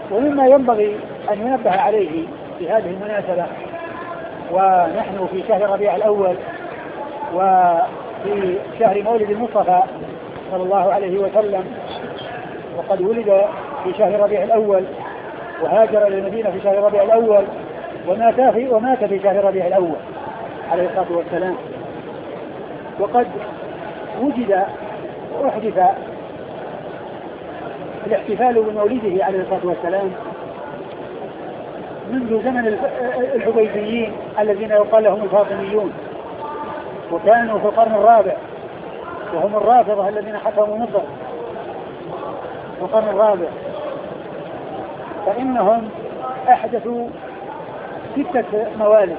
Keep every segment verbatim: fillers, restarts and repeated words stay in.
ومما ينبغي أن ينبه عليه في هذه المناسبة، ونحن في شهر ربيع الأول وفي شهر مولد المصطفى صلى الله عليه وسلم، وقد ولد في شهر ربيع الأول وهاجر إلى المدينة في شهر ربيع الأول ومات في ومات في شهر ربيع الأول عليه الصلاة والسلام. وقد وجد وأحدث الاحتفال بمولده عليه الصلاة والسلام منذ زمن العبيديين الذين يقال لهم الفاطميون، وكانوا في القرن الرابع، وهم الرافضة الذين حكموا مصر في القرن الرابع. فإنهم أحدثوا ستة موالد: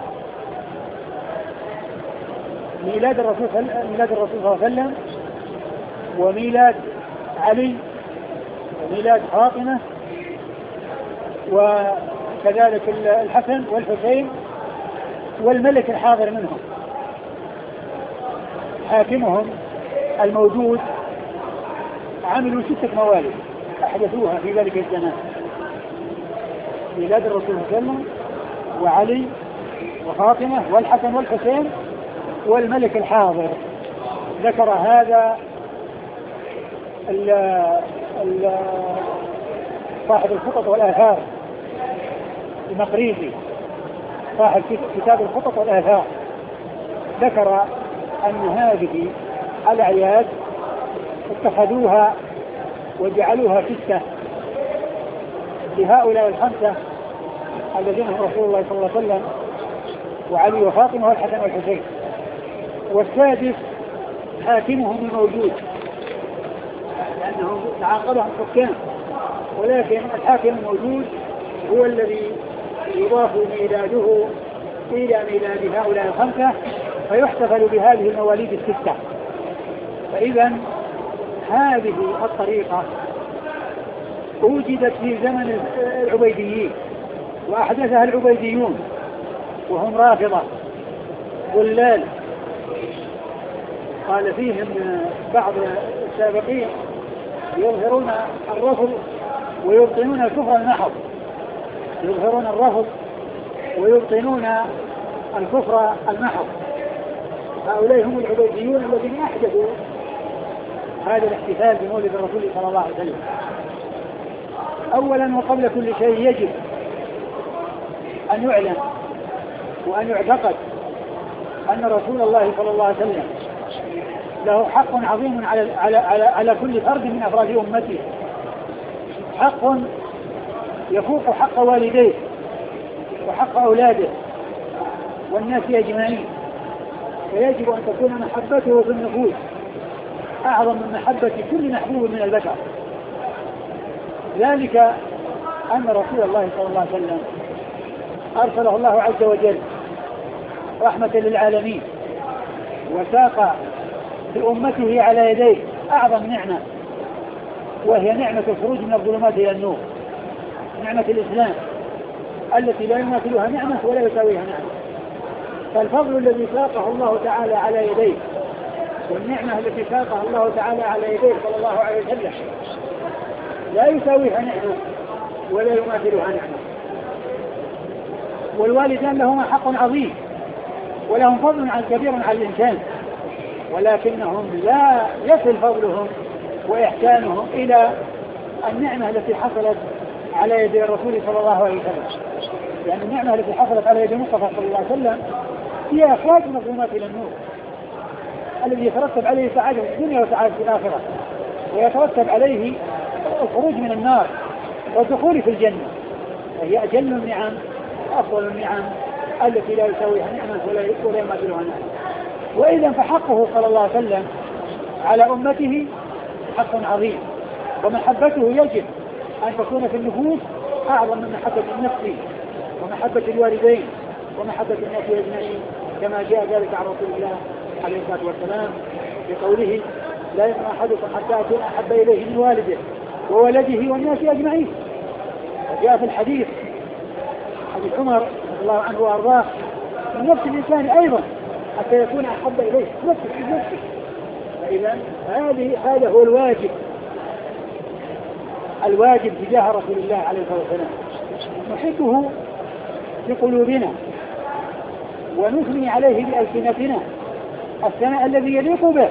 ميلاد الرسول ميلاد الرسول صلى الله عليه وسلم، وميلاد علي، وميلاد فاطمة، وكذلك الحسن والحسين، والملك الحاضر منهم حاكمهم الموجود. عملوا ستة موالد أحدثوها في ذلك الزمان: ميلاد الرسول صلى الله عليه وسلم، وعلي، وفاطمة، والحسن والحسين، والملك الحاضر. ذكر هذا ال ال صاحب الخطط والآثار المقريزي، صاحب كتاب الخطط والآثار، ذكر أن هذه الأعياد اتخذوها وجعلوها ستة لهؤلاء الخمسة الذين هم رسول الله صلى الله عليه وسلم وعلي وفاطمة والحسن والحسين، والسادس حاكمهم الموجود لأنهم تعاقبهم حكام، ولكن الحاكم الموجود هو الذي يضاف ميلاده إلى ميلاد هؤلاء الخمسة فيحتفل بهذه المواليد الستة. فإذا هذه الطريقة وجدت في زمن العبيديين وأحدثها العبيديون، وهم رافضة ضلال. قال فيهم بعض السابقين: يظهرون الرفض ويبطنون الكفر المحض، يظهرون الرفض ويبطنون الكفر المحض. هؤلاء هم العبيديون الذين أحدثوا هذا الاحتفال بمولد الرسول صلى الله عليه وسلم. أولا وقبل كل شيء يجب أن يعلم وأن يعتقد أن رسول الله صلى الله عليه وسلم له حق عظيم على, على, على, على كل فرد من أفراد أمته، حق يفوق حق والديه وحق أولاده والناس أجمعين. فيجب أن تكون محبته في النفوس أعظم من محبة كل محبوب من البشر. ذلك أن رسول الله صلى الله عليه وسلم أرسله الله عز وجل رحمة للعالمين، وساق لأمته على يديه أعظم نعمة، وهي نعمة الخروج من الظلمات إلى النور، نعمة الإسلام التي لا يماثلها نعمة ولا يساويها نعمة. فالفضل الذي ساقه الله تعالى على يديه والنعمة التي ساقها الله تعالى على يديه صلى الله عليه وسلم لا يساويها نعمة ولا يماثلها نعمة. والوالدان لهما حق عظيم ولهم فضل كبير على الإنسان، ولكنهم لا يصل فضلهم وإحسانهم إلى النعمة التي حصلت على يد الرسول صلى الله عليه وسلم. يعني النعمة التي حصلت على يد المصطفى صلى الله عليه وسلم هي إخراج من الظلمات إلى النور الذي يترتب عليه سعادة في الدنيا وسعادة في الآخرة، ويترتب عليه الخروج من النار والدخول في الجنة، وهي أجل النعم وأفضل النعم التي لا يساويها نعمة ولا يماثلها نعمة. وإذا فحقه صلى الله عليه وسلم على أمته حق عظيم، ومحبته يجب أن تكون في النفوس أعظم من محبة النفس ومحبة الوالدين ومحبة الناس أجمعين، كما جاء ذلك عن رسول الله عليه الصلاة والسلام بقوله: لا يؤمن أحدكم حتى أكون أحب إليه من والده وولده والناس أجمعين. وجاء في الحديث حديث عمر رضي الله عنه وأرضاه: من نفس الإنسان أيضا حتى يكون أحب إليه نفسه نفسه. فإذا هذه هذا هو الواجب الواجب تجاه رسول الله عليه الصلاة والسلام، نحبه بقلوبنا ونثني عليه بألسنتنا الثناء الذي يليق به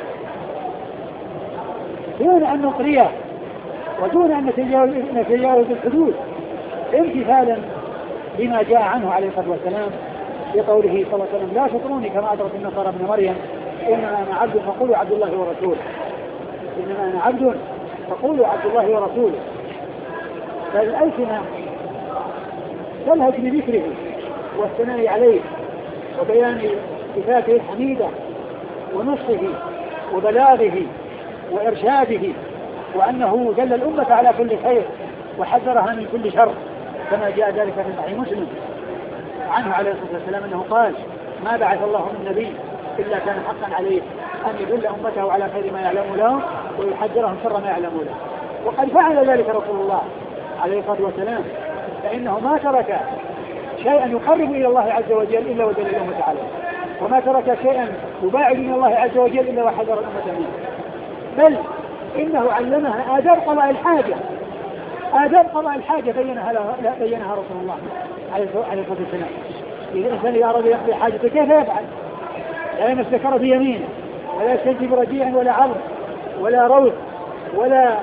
دون أن نطريه ودون أن نتجاوز الحدود، امتثالا بما جاء عنه عليه الصلاة والسلام بقوله صلى الله عليه وسلم: لا تطروني كما أطرت النصارى ابن مريم، إنما أنا عبد فقولوا عبد الله ورسوله، إنما أنا عبد فقولوا عبد الله ورسوله. فالألسنة تلهج بذكره والثناء عليه وبيان صفاته الحميدة ونصحه وبلاغه وإرشاده، وأنه دل الأمة على كل خير وحذرها من كل شر، كما جاء ذلك في صحيح مسلم عنه عليه الصلاة والسلام أنه قال: ما بعث الله من نبي إلا كان حقا عليه أن يدل أمته على خير ما يعلم له ويحذرهم شر ما يعلم له. وقد فعل ذلك رسول الله عليه الصلاة والسلام، فإنه ما ترك شيئا يقرب إلى الله عز وجل إلا ودل الأمة عليه، وما ترك شيئا يباعد من الله عز وجل إلا وحذر الأمة منه، بل إنه علمها آداب قضاء الحاجة، آداب قضاء الحاجة بينها, بينها رسول الله عليه الصلاة والسلام. إذا الإنسان إذا أراد يقضي حاجته كيف يفعل؟ لا يمسكر بيمينه ولا يستنجي برجيع ولا عرض ولا روث ولا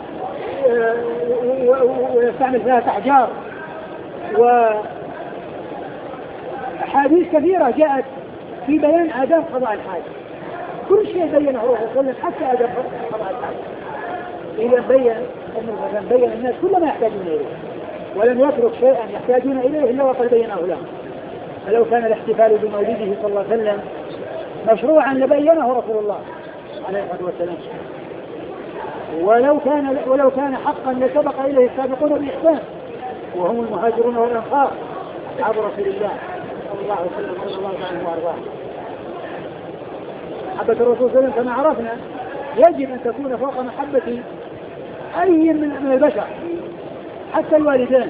ويستعمل ثلاث أحجار. وحديث كثيرة جاءت في بيان آداب قضاء الحاجة، كل شيء بينه الرسول صلى الله عليه وسلم حتى آداب قضاء الحاجة. إذا بين أنه بين الناس كل ما يحتاجون إليه ولم يترك شيئا يحتاجون إليه إلا وقد بينه لهم. فلو كان الاحتفال بمولده صلى الله عليه وسلم مشروعا لبينه رسول الله عليه الصلاة والسلام، ولو كان ولو كان حقا لسبق إليه السابقون بإحسان وهم المهاجرون والأنصار أصحاب رسول الله صلى الله عليه وسلم رضي الله عنه وأرضاه. محبة الرسول صلى الله عليه وسلم كما عرفنا يجب أن تكون فوق محبة أي من البشر حتى الوالدان،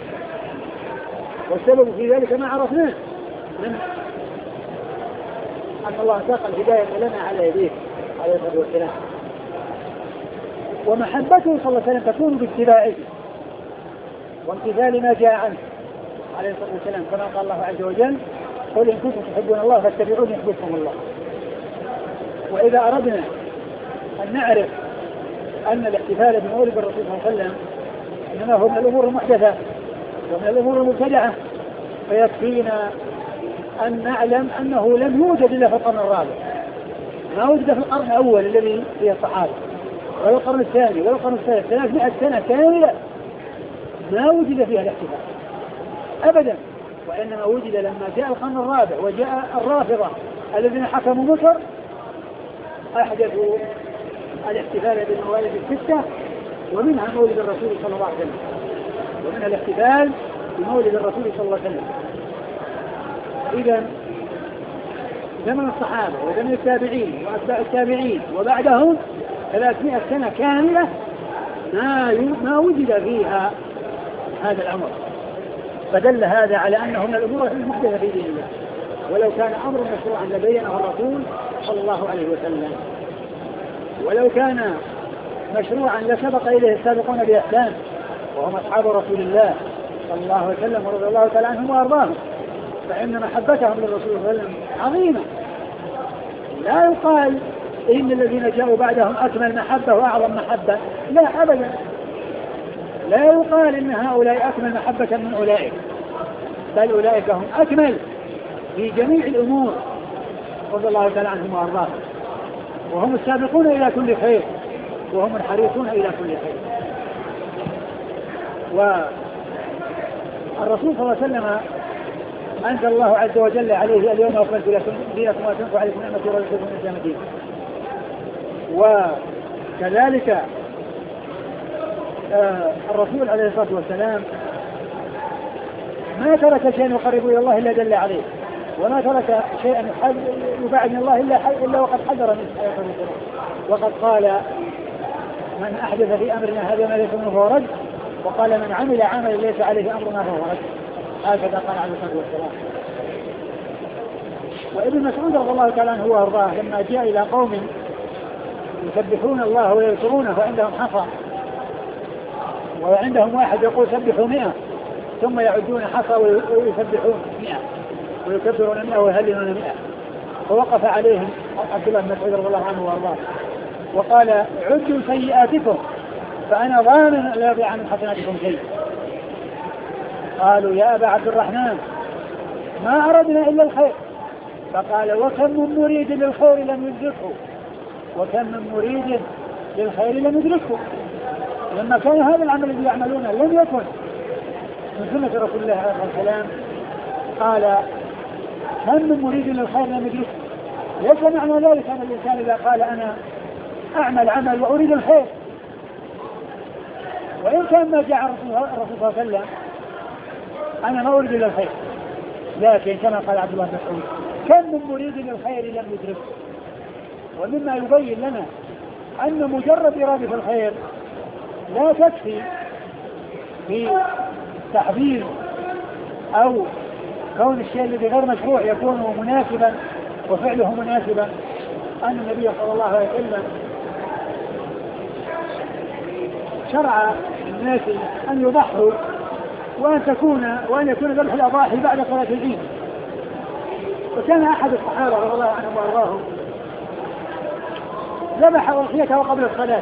والسبب في ذلك ما عرفناه من أن الله ساق الهداية لنا على يديه عليه الصلاة والسلام. ومحبته صلى الله عليه وسلم تكون باتباعه وامتثال ما جاء عنه عليه الصلاة والسلام، كما قال الله عز وجل: قل إن كنتم تحبون الله فاتبعوني يحببكم الله. وإذا أردنا أن نعرف أن الاحتفال بمولد الرسول صلى الله عليه وسلم إنما هو من الأمور المحدثة ومن الأمور المبتدعة، فيكفينا أن نعلم أنه لم يوجد إلا في القرن الرابع، ما وجد في القرن الأول الذي فيه الصحابة ولا القرن الثاني ولا القرن الثالث، ثلاثمائة سنة كاملة ما وجد فيها الاحتفال أبدا، وإنما وجد لما جاء القرن الرابع وجاء الرافضة الذين حكموا مصر أحدثوا الاحتفال بالموالد الستة، ومنها مولد الرسول صلى الله عليه وسلم، ومنها الاحتفال بمولد الرسول صلى الله عليه وسلم. إذا زمن الصحابة وزمن التابعين وأتباع التابعين وبعدهم ثلاثمائة سنة كاملة ما ما وجد فيها هذا الأمر، فدل هذا على أنه من الأمور المحدثة في دين الله، ولو كان أمر مشروعا لبينه الرسول صلى الله عليه وسلم، ولو كان مشروعا لسبق إليه السابقون بإحسان وهم أصحاب رسول الله صلى الله عليه وسلم ورضي الله تعالى عنهم وأرضاهم، فإن محبتهم للرسول صلى الله عليه وسلم عظيمة. لا يقال إن الذين جاءوا بعدهم أكمل محبة وأعظم محبة، لا أبدا، لا يقال إن هؤلاء أكمل محبة من أولئك، بل أولئك هم أكمل في جميع الأمور رضي الله تعالى عنهم وأرضاهم، وهم السابقون إلى كل خير وهم الحريصون إلى كل خير. والرسول صلى الله عليه وسلم أنزل الله عز وجل عليه: اليوم أكملت لكم دينكم وأتممت عليكم نعمتي ورضيت لكم الإسلام دينا. وكذلك آه الرسول عليه الصلاة والسلام ما ترك شيئا يقرب إلى الله إلا دل عليه، وما ترك شيئا يبعد من الله إلا, إلا وقد حذر منه، وقد قال: من أحدث في أمرنا هذا ما ليس منه فهو رد، وقال: من عمل عملا ليس عليه أمرنا فهو رد. هكذا قال عليه الصلاة والسلام. وابن مسعود رضي الله تعالى عنه وارضاه لما جاء إلى قوم يسبحون الله ويذكرونه وعندهم حصى وعندهم واحد يقول سبحوا مئة ثم يعدون حصى ويسبحون مئة ويكبرون مئة ويهللون مئة. فوقف عليهم عبد الله بن مسعود رضي الله عنه وارضاه وقال عدوا سيئاتكم فأنا ضامن لا يضيع من حسناتكم شيء. قالوا يا أبا عبد الرحمن ما أردنا إلا الخير. فقال وكم من مريد للخير لم يدركه وكم من مريد للخير لم يدركه. لما كان هذا العمل الذي يعملونه لم يكن من سنة رسول الله عليه الصلاة والسلام قال كم من مريد للخير لم يدركه. ليس معنى ذلك أن الإنسان إذا قال أنا أعمل عمل وأريد الخير وإن كان ما جاء الرسول صلى الله عليه وسلم أنا ما أريد إلا الخير، لكن كما قال عبد الله بن مسعود كم من مريد للخير لم يدركه. ومما يبين لنا أن مجرد إرادة الخير لا تكفي في تحذير أو كون الشيء الذي غير مشروع يكون مناسبا وفعله مناسبا. أن النبي صلى الله عليه وسلم شرع الناس أن يضحوا وأن تكون وأن يكون ذبح الأضاحي بعد صلاة العيد. وكان أحد الصحابة رضي الله عنهم وأرضاهم ذبح أضحيته قبل الصلاة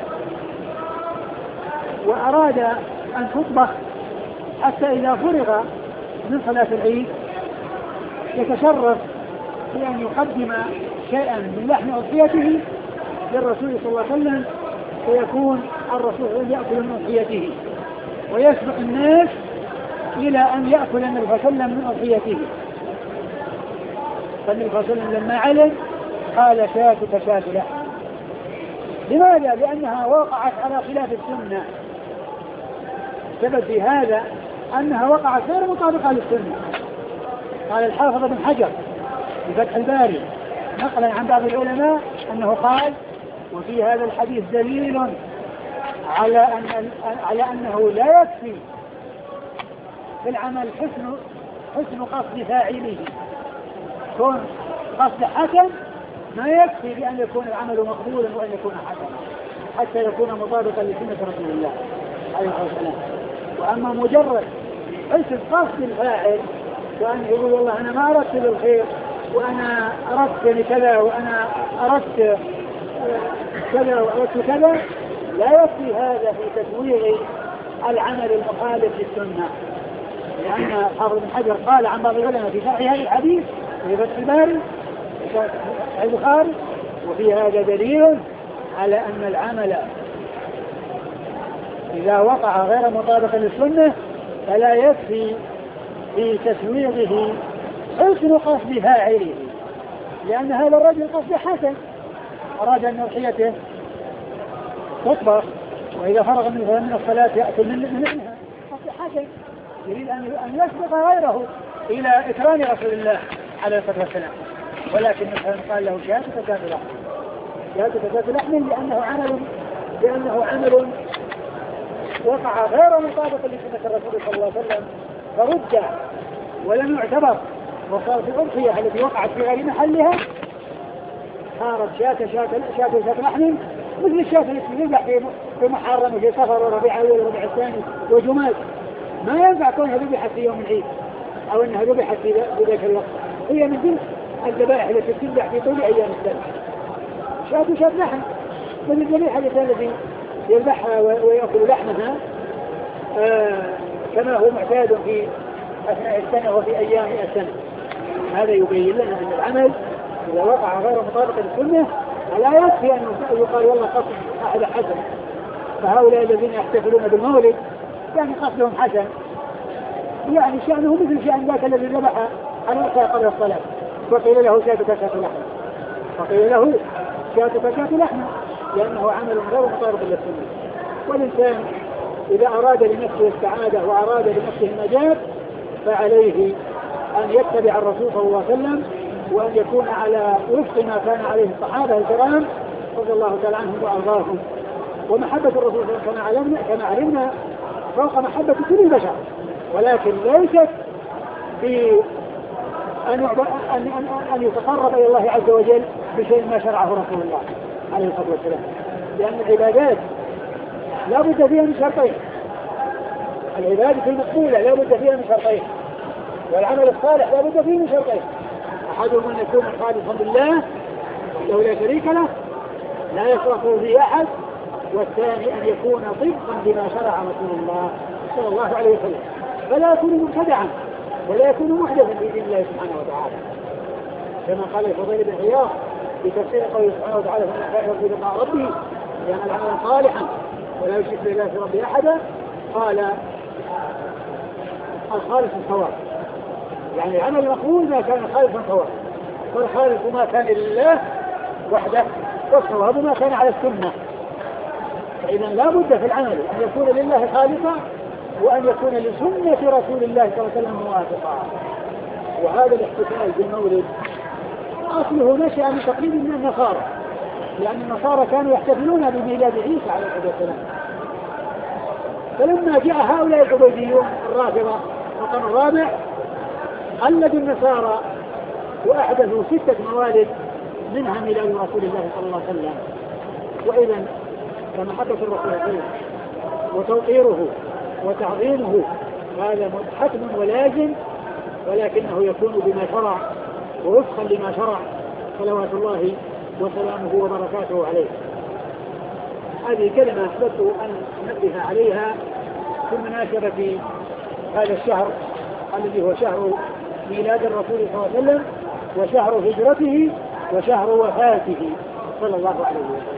وأراد أن تطبخ حتى إذا فرغ من صلاة العيد يتشرف في أن يقدم شيئا من لحم أضحيته للرسول صلى الله عليه وسلم ويكون الرسول يأكل من أضحيته ويسبق الناس إلى أن يأكل النبي صلى الله عليه وسلم من أضحيته. فالنبي صلى الله عليه وسلم لما علم قال شاتك شات لحم. لماذا؟ لأنها وقعت على خلاف السنة. سبب في هذا أنها وقعت غير مطابقة للسنة. قال الحافظ بن حجر في فتح الباري نقلا عن بعض العلماء أنه قال وفي هذا الحديث دليل على أن على أنه لا يكفي في العمل حسن حسن قصد فاعله. كون قصد حسن ما يكفي بأن يكون العمل مقبولا وأن يكون حسنا حتى يكون مطابقا لسنة رسول الله عليه الصلاة والسلام. وأما مجرد حسن قصد الفاعل وأن يقول والله أنا ما أردت للخير وأنا أردت لكذا وأنا أردت كذا وأردت كذا لا يكفي هذا في تسويغ العمل المخالف للسنة. لأن حافظ بن حجر قال عن بعض العلماء في شرح هذا الحديث في فتح الباري في البخاري وفي هذا دليل على أن العمل إذا وقع غير مطابق للسنة فلا يكفي في تسويغه حسن قصد فاعله. لأن هذا الرجل قصد حسن أراد أن أضحيته تطبخ وإذا فرغ من الصلاة يأكل منها قصد حسن يريد أن يسبق غيره إلى إكرام رسول الله عليه الصلاة والسلام. ولكن مثلا قال له شاتك شات لحم شاتك شات لحم لأنه عمل لأنه عمل وقع غير مطابق لسنة الرسول صلى الله عليه وسلم فرجع ولم يعتبر وصارت الأضحية التي وقعت في غير محلها صارت شات شات شات شات لحم مثل الشات التي يذبح في محرم وفي سفر وربيع أول وربيع الثاني وجماد. ما ينفع كونها ذبحت في يوم العيد أو أنها ذبحت في ذلك الوقت. هي من جنس الذبائح التي تذبح في طول أيام السنة. شات شات لحم من الذبيحة التي يذبحها ويأكل لحمها آه كما هو معتاد في أثناء السنة وفي أيام السنة. هذا يبين لنا أن العمل إذا وقع غير مطابق للسنة فلا يكفي أن يقال والله قصد أحد حسن. فهؤلاء الذين يحتفلون بالمولد يعني قصدهم حسن يعني شأنه مثل شأن ذاك الذي ذبح على الأضحية قبل الصلاة وقيل له شاتك شات لحم وقيل له شاتك شات لحم لأنه عمل غير مطابق للسنة. والإنسان إذا أراد لنفسه السعادة وأراد لنفسه النجاة فعليه أن يتبع الرسول صلى الله عليه وسلم وأن يكون على وفق ما كان عليه الصحابة الكرام رضي الله تعالى عنهم وأرضاهم. ومحبة الرسول كما علمنا كما علمنا فوق محبة كل البشر ولكن ليست في أن أن أن يتقرب إلى الله عز وجل بشيء ما شرعه رسول الله عليه الصلاة والسلام. لأن العبادات لا بد فيها من شرطين. العبادة المقبولة لا بد فيها من شرطين، والعمل الصالح لا بد فيه من شرطين، أحدهم أن يكون خالصا لله له لا شريك له لا يشركه به أحد، والثاني أن يكون طبقا بما شرع رسول الله صلى الله عليه وسلم، فلا يكون مبتدعا ولا يكون محدثا في دين الله سبحانه وتعالى، كما قال الفضيل بن عياض في تفسير قوله سبحانه وتعالى فمن خاف يرجو لقاء ربه يعمل عملا صالحا ولا يشرك بالله في ربه أحدا، قال الخالص الصواب، يعني العمل المقبول ما كان خالصا صواب، والخالص ما كان لله وحده، والصواب ما كان على السنة. فإذا لا بد في العمل أن يكون لله خالصا وأن يكون لسنة رسول الله صلى الله عليه وسلم موافقا. وهذا الاحتفال بالمولد أصله نشأ من تقليد من النصارى، لأن النصارى كانوا يحتفلون بميلاد عيسى عليه الصلاة والسلام، فلما جاء هؤلاء العبيديون الرافضة الرقم الرابع قلدوا النصارى وأحدثوا ستة موالد منها ميلاد رسول الله صلى الله عليه وسلم. وإذا فمحبة الرسول صلى الله عليه وسلم وتوقيره وتعظيمه هذا حتم ولازم، ولكنه يكون بما شرع ووفقا لما شرع صلوات الله وسلامه وبركاته عليه. هذه كلمة أحببت أن ننبه عليها في مناسبة هذا الشهر الذي هو شهر ميلاد الرسول صلى الله عليه وسلم وشهر هجرته وشهر وفاته صلى الله عليه وسلم.